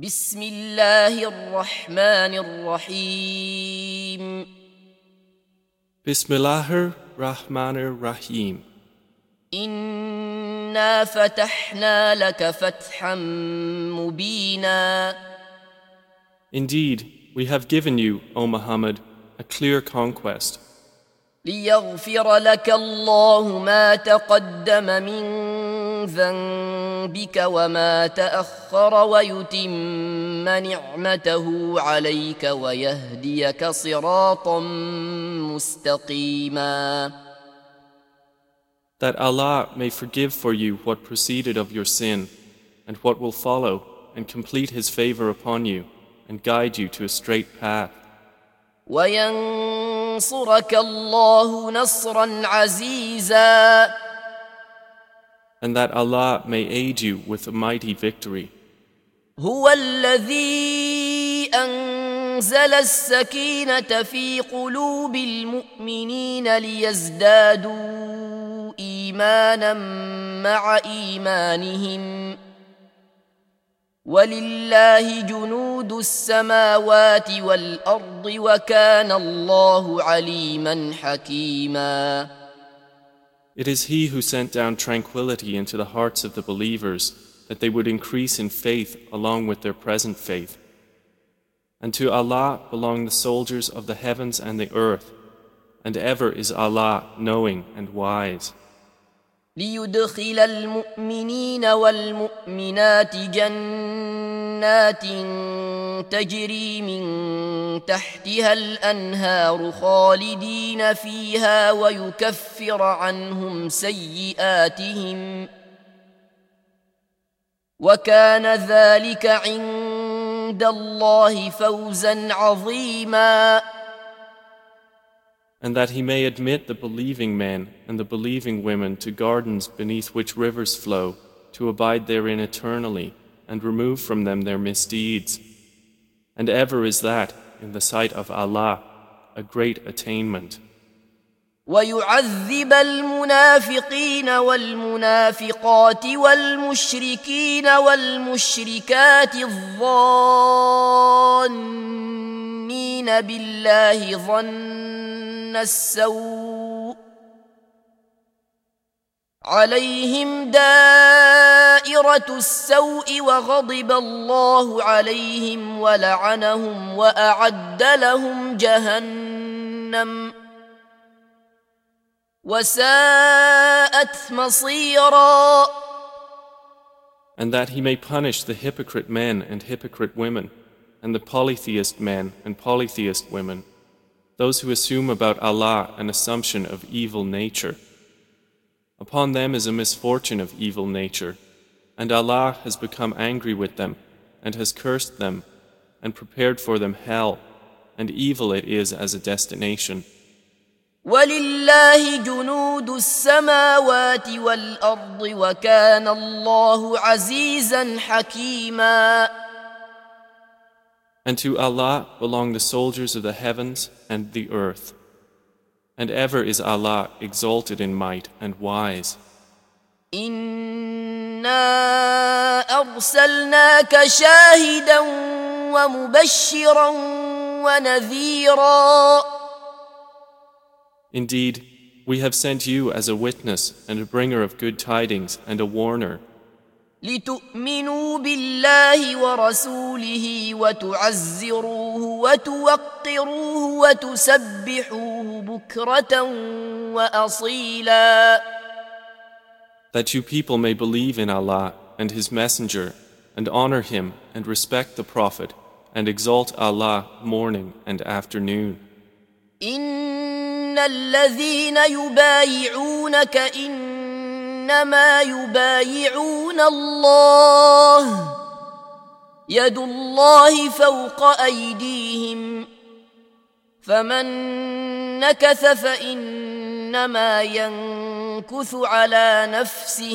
بسم الله الرحمن الرحيم Bismillahir Rahmanir Rahim. إنا فتحنا لك فتحا مبينا Indeed, we have given you, O Muhammad, a clear conquest, ليغفر لك الله ما تقدم من ذنبك وما تأخر ويتم نعمته عليك ويهديك صراطا مستقيما that Allah may forgive for you what preceded of your sin and what will follow, and complete His favor upon you and guide you to a straight path. وينصرك الله نصرا عزيزا And that Allah may aid you with a mighty victory. هو الذي أنزل السكينة في قلوب المؤمنين ليزدادوا إيمانا مع إيمانهم ولله جنود السماوات والأرض وكان الله عليما حكيما It is He who sent down tranquility into the hearts of the believers, that they would increase in faith along with their present faith. And to Allah belong the soldiers of the heavens and the earth, and ever is Allah knowing and wise. ليدخل المؤمنين والمؤمنات جنات تجري من تحتها الأنهار خالدين فيها ويكفر عنهم سيئاتهم وكان ذلك عند الله فوزا عظيما And that He may admit the believing men and the believing women to gardens beneath which rivers flow, to abide therein eternally, and remove from them their misdeeds. And ever is that, in the sight of Allah, a great attainment. ويعذب المنافقين والمنافقات والمشركين والمشركات الظانين بالله ظن السوء عليهم دائرة السوء وغضب الله عليهم ولعنهم وأعد لهم جهنم وساءت مصيرا And that He may punish the hypocrite men and hypocrite women, and the polytheist men and polytheist women, those who assume about Allah an assumption of evil nature. Upon them is a misfortune of evil nature, and Allah has become angry with them, and has cursed them, and prepared for them hell, and evil it is as a destination. ولله جنود السماوات والأرض وكان الله عزيزا حكيما And to Allah belong the soldiers of the heavens and the earth. And ever is Allah exalted in might and wise. إنا أرسلناك شاهدا ومبشرا ونذيرا Indeed, we have sent you as a witness and a bringer of good tidings and a warner, لتؤمنوا بالله ورسوله وتعزروه وتوقروه وتسبحوه بكرة وأصيلا that you people may believe in Allah and His Messenger, and honor Him and respect the Prophet, and exalt Allah morning and afternoon. إن الذين يبايعونك إنما يبايعون الله يد الله فوق أيديهم فمن نكث فإنما ينكث على نفسه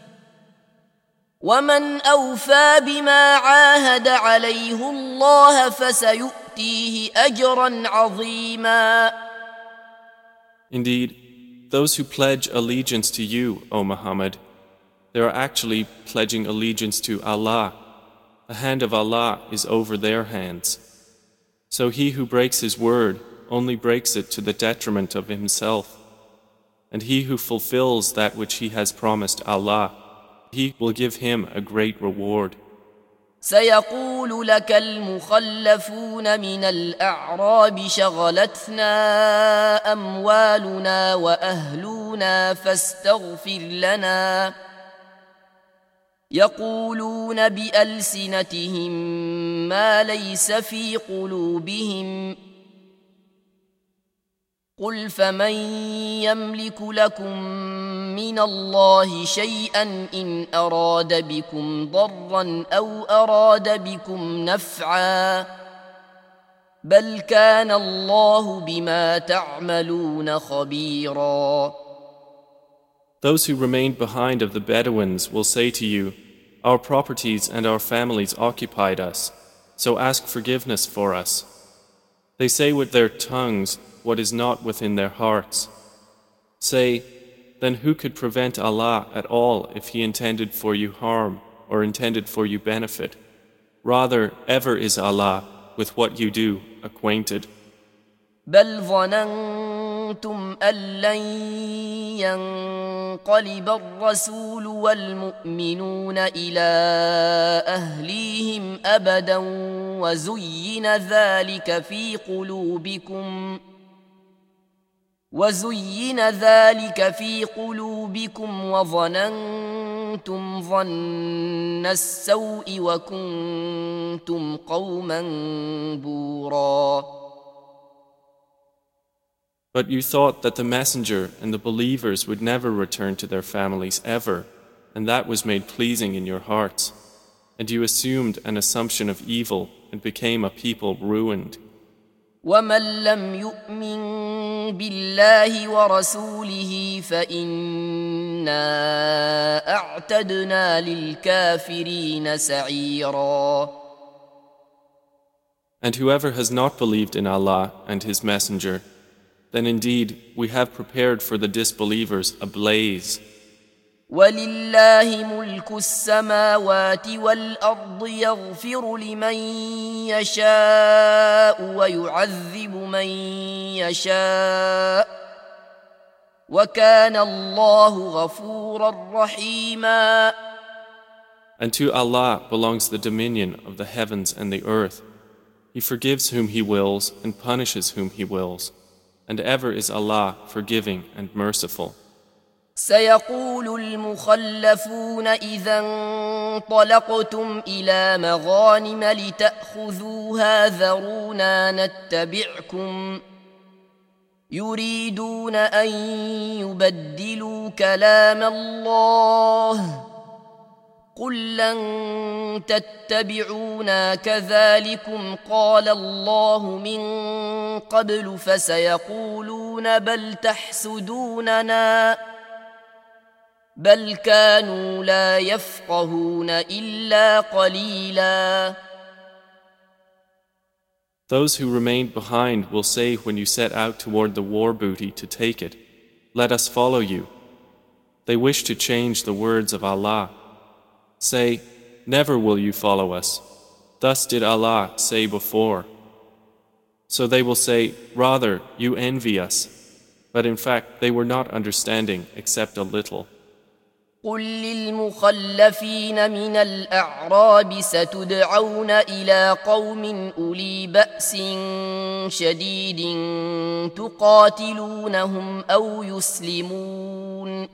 ومن أوفى بما عاهد عليه الله فسيؤتيه أجرا عظيما Indeed, those who pledge allegiance to you, O Muhammad, they are actually pledging allegiance to Allah, the hand of Allah is over their hands. So he who breaks his word only breaks it to the detriment of himself. And he who fulfills that which he has promised Allah, he will give him a great reward. سيقول لك المخلفون من الأعراب شغلتنا أموالنا وأهلنا فاستغفر لنا يقولون بألسنتهم ما ليس في قلوبهم قل فمن يملك لكم من الله شيئا إن أراد بكم ضرا أو أراد بكم نفعا بل كان الله بما تعملون خبيرا. Those who remained behind of the Bedouins will say to you, our properties and our families occupied us, so ask forgiveness for us. They say with their tongues what is not within their hearts. Say, then who could prevent Allah at all if He intended for you harm or intended for you benefit? Rather, ever is Allah with what you do acquainted. بل ظننتم أن لن ينقلب الرسول والمؤمنون إلى أهليهم أبدا وزين ذلك في قلوبكم وظننتم ظن السوء وكنتم قوما بورا. But you thought that the messenger and the believers would never return to their families ever, and that was made pleasing in your hearts. And you assumed an assumption of evil and became a people ruined. ومن لم يؤمن بالله ورسوله فإنا أعتدنا للكافرين سعيرا. And whoever has not believed in Allah and His Messenger, then indeed we have prepared for the disbelievers a blaze. ولله ملك السماوات والأرض يغفر لمن يشاء ويعذب من يشاء وكان الله غفورا رحيما. And to Allah belongs the dominion of the heavens and the earth. He forgives whom He wills and punishes whom He wills. And ever is Allah forgiving and merciful. سيقول المخلفون إذا انطلقتم إلى مغانم لتأخذوها ذرونا نتبعكم يريدون أن يبدلوا كلام الله قل لن تتبعونا كذلكم قال الله من قبل فسيقولون بل تحسدوننا بل كانوا لا يفقهون إلا قليلا. Those who remained behind will say when you set out toward the war booty to take it, let us follow you. They wish to change the words of Allah. Say, never will you follow us. Thus did Allah say before. So they will say, rather, you envy us. But in fact, they were not understanding except a little. قل للمخلفين من الأعراب ستدعون إلى قوم أولي بأس شديد تقاتلونهم أو يسلمون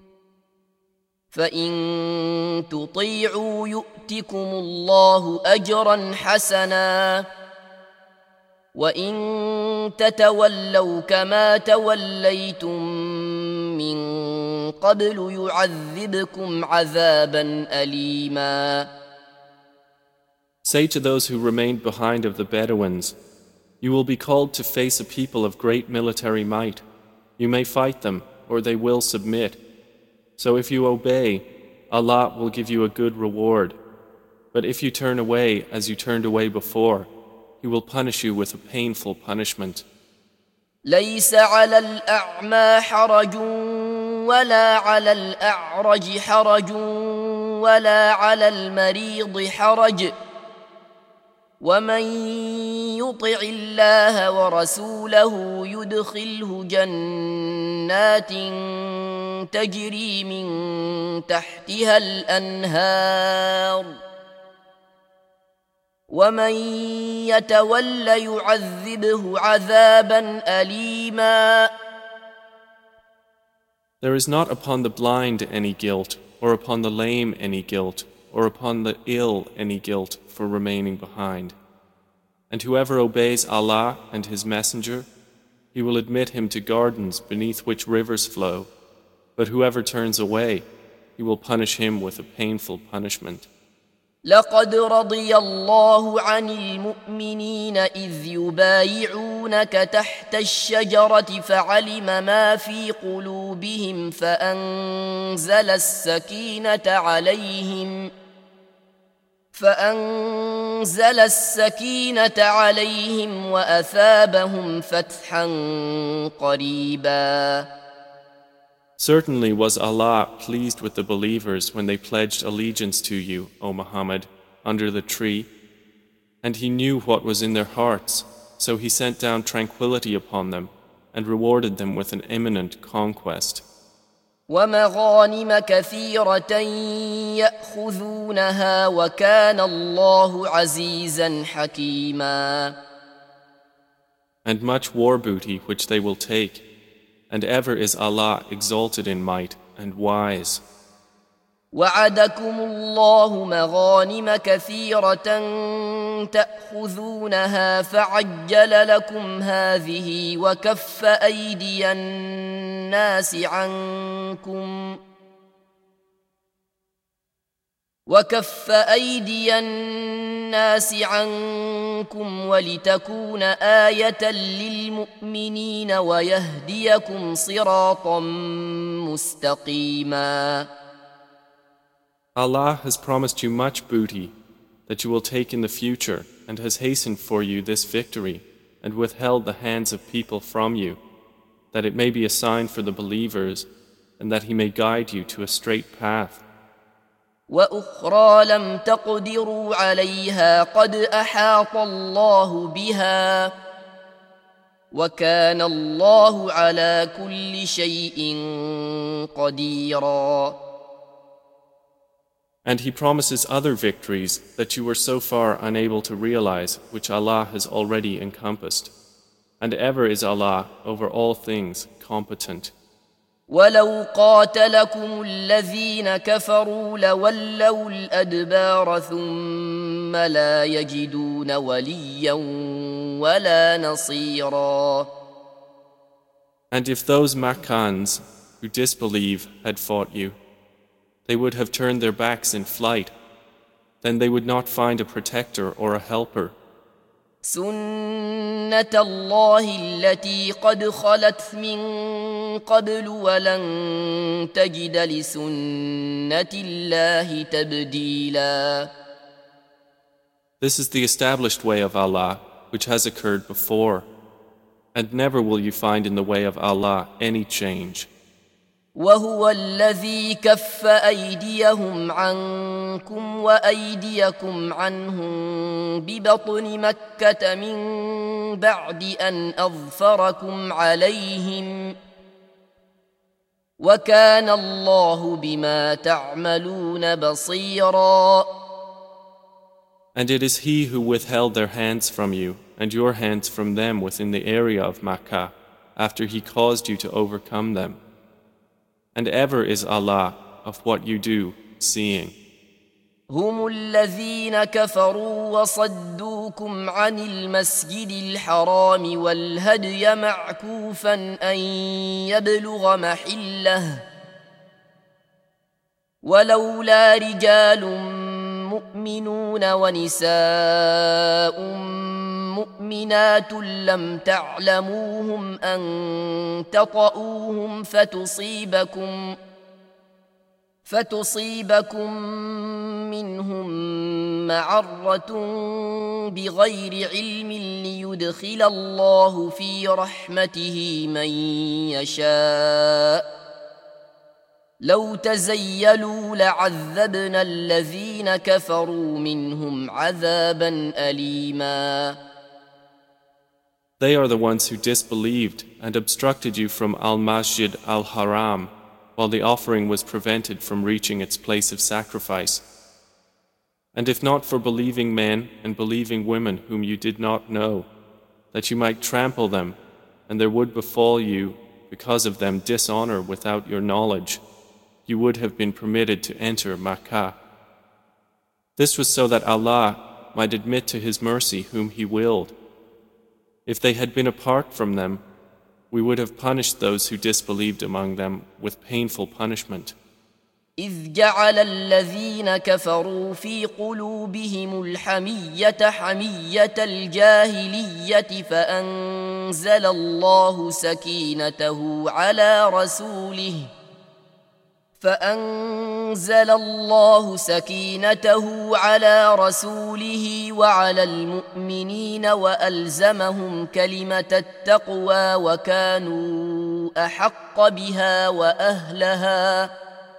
فإن تطيعوا يؤتكم الله أجرا حسنا وإن تتولوا كما توليتم من قبل يعذبكم عذابا أليما. Say to those who remained behind of the Bedouins, you will be called to face a people of great military might. You may fight them, or they will submit. So if you obey, Allah will give you a good reward. But if you turn away as you turned away before, He will punish you with a painful punishment. ليس على الأعمى حرج ولا على الأعرج حرج ولا على المريض حرج ومن يطع الله ورسوله يدخله جنات تجري من تحتها الأنهار ومن يتول يعذبه عذابا أليما. There is not upon the blind any guilt, or upon the lame any guilt, or upon the ill any guilt for remaining behind. And whoever obeys Allah and His Messenger, He will admit him to gardens beneath which rivers flow, but whoever turns away, He will punish him with a painful punishment. لقد رضي الله عن المؤمنين إذ يبايعونك تحت الشجرة فعلم ما في قلوبهم فأنزل السكينة عليهم وأثابهم فتحا قريبا. Certainly was Allah pleased with the believers when they pledged allegiance to you, O Muhammad, under the tree, and He knew what was in their hearts, so He sent down tranquility upon them and rewarded them with an imminent conquest. ومغانم كثيرة يأخذونها وكان الله عزيزا حكيما. And much war booty which they will take, and ever is Allah exalted in might and wise. وعدكم الله مغانم كثيرة تأخذونها فعجل لكم هذه وكف أيدي الناس عنكم ولتكون آية للمؤمنين ويهديكم صراطا مستقيما. Allah has promised you much booty that you will take in the future and has hastened for you this victory and withheld the hands of people from you, that it may be a sign for the believers and that He may guide you to a straight path. وأخرى لم تقدروا عليها قد أحاط الله بها وكان الله على كل شيء قديرا. And He promises other victories that you were so far unable to realize, which Allah has already encompassed. And ever is Allah over all things competent. ولو قاتلكم الذين كفروا لولوا الأدبار ثم لا يجدون وليا ولا نصيرا. And if those Makkans who disbelieve had fought you, they would have turned their backs in flight, then they would not find a protector or a helper. سنة الله التي قد خلت من قبل ولن تجد لسنة الله تبديلا. This is the established way of Allah, which has occurred before, and never will you find in the way of Allah any change. وهو الذي كف أيديهم عنكم وأيديكم عنهم ببطن مكة من بعد أن أظفركم عليهم وكان الله بما تعملون بصيرا. And it is He who withheld their hands from you and your hands from them within the area of Makkah after He caused you to overcome them. And ever is Allah of what you do seeing. هم الذين كفروا وصدوكم عن المسجد الحرام والهدي معكوفا أن يبلغ محله ولولا رجال مؤمنون ونساء مؤمنات لم تعلموهم أن تطؤوهم فتصيبكم منهم معرة بغير علم ليدخل الله في رحمته من يشاء لو تزيلوا لعذبنا الذين كفروا منهم عذابا أليما. They are the ones who disbelieved and obstructed you from Al-Masjid Al-Haram while the offering was prevented from reaching its place of sacrifice. And if not for believing men and believing women whom you did not know, that you might trample them, and there would befall you because of them dishonor without your knowledge, you would have been permitted to enter Makkah. This was so that Allah might admit to His mercy whom He willed. If they had been apart from them, we would have punished those who disbelieved among them with painful punishment. إذ جعل الذين كفروا في قلوبهم الحمية حمية الجاهلية فأنزل الله سكينته على رسوله وعلى المؤمنين وألزمهم كلمة التقوى وكانوا أحق بها وأهلها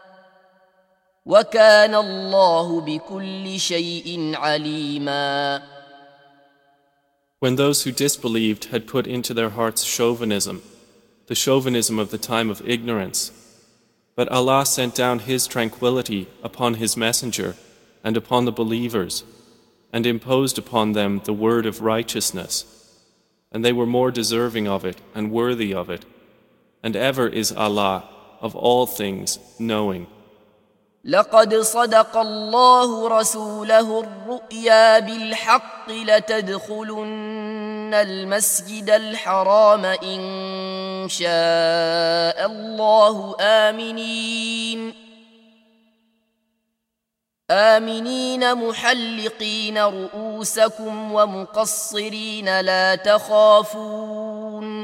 وكان الله بكل شيء عليما. When those who disbelieved had put into their hearts chauvinism, the chauvinism of the time of ignorance, but Allah sent down His tranquility upon His messenger and upon the believers, and imposed upon them the word of righteousness, and they were more deserving of it and worthy of it, and ever is Allah of all things knowing. لقد صدق الله رسوله الرؤيا بالحق لتدخلن المسجد الحرام إن شاء الله آمنين محلقين رؤوسكم ومقصرين لا تخافون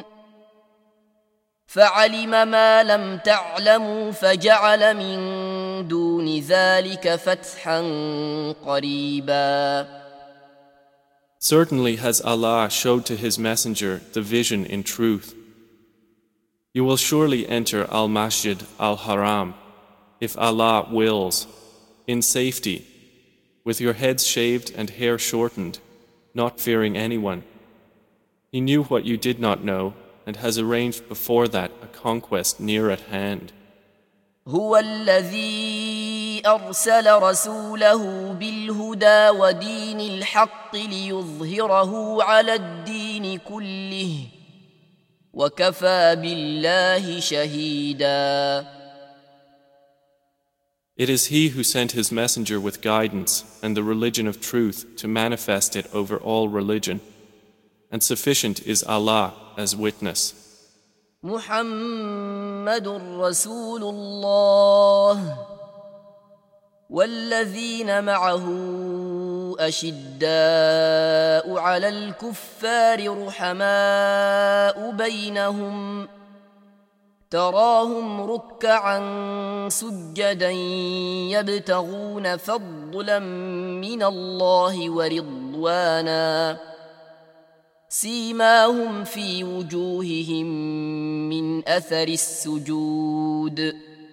فعلم ما لم تعلموا فجعل من دون ذلك فتحا قريبا. Certainly has Allah showed to His messenger the vision in truth. You will surely enter Al-Masjid Al-Haram, if Allah wills, in safety, with your heads shaved and hair shortened, not fearing anyone. He knew what you did not know, and has arranged before that a conquest near at hand. هو الذي أرسل رسوله بالهدى ودين الحق ليظهره على الدين كله وكفى بالله شهيدا. It is He who sent His messenger with guidance and the religion of truth to manifest it over all religion, and sufficient is Allah as witness. محمد رسول الله والذين معه أشداء على الكفار رحماء بينهم تراهم ركعا سجدا يبتغون فضلا من الله ورضوانا سيماهم في وجوههم من أثر السجود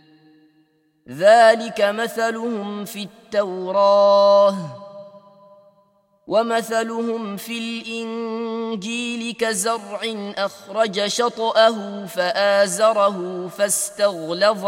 ذلك مثلهم في التوراة ومثلهم في الإنجيل كزرع أخرج شطأه فآزره فاستغلظ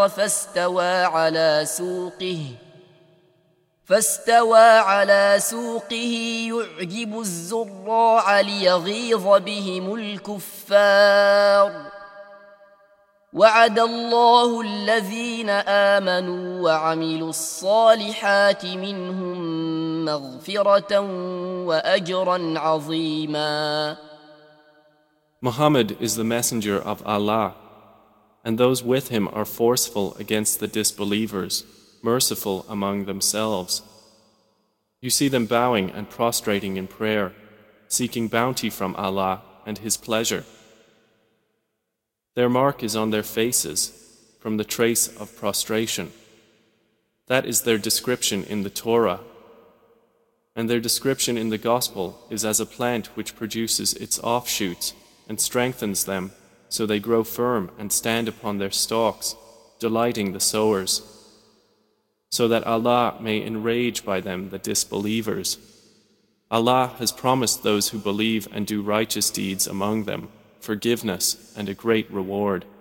فاستوى على سوقه يعجب الزراع ليغيظ بهم الكفار وعد الله الذين آمنوا وعملوا الصالحات منهم مغفرة وأجرا عظيما. Muhammad is the messenger of Allah, and those with him are forceful against the disbelievers, merciful among themselves. You see them bowing and prostrating in prayer, seeking bounty from Allah and His pleasure. Their mark is on their faces, from the trace of prostration. That is their description in the Torah. And their description in the Gospel is as a plant which produces its offshoots and strengthens them so they grow firm and stand upon their stalks, delighting the sowers, so that Allah may enrage by them the disbelievers. Allah has promised those who believe and do righteous deeds among them forgiveness and a great reward.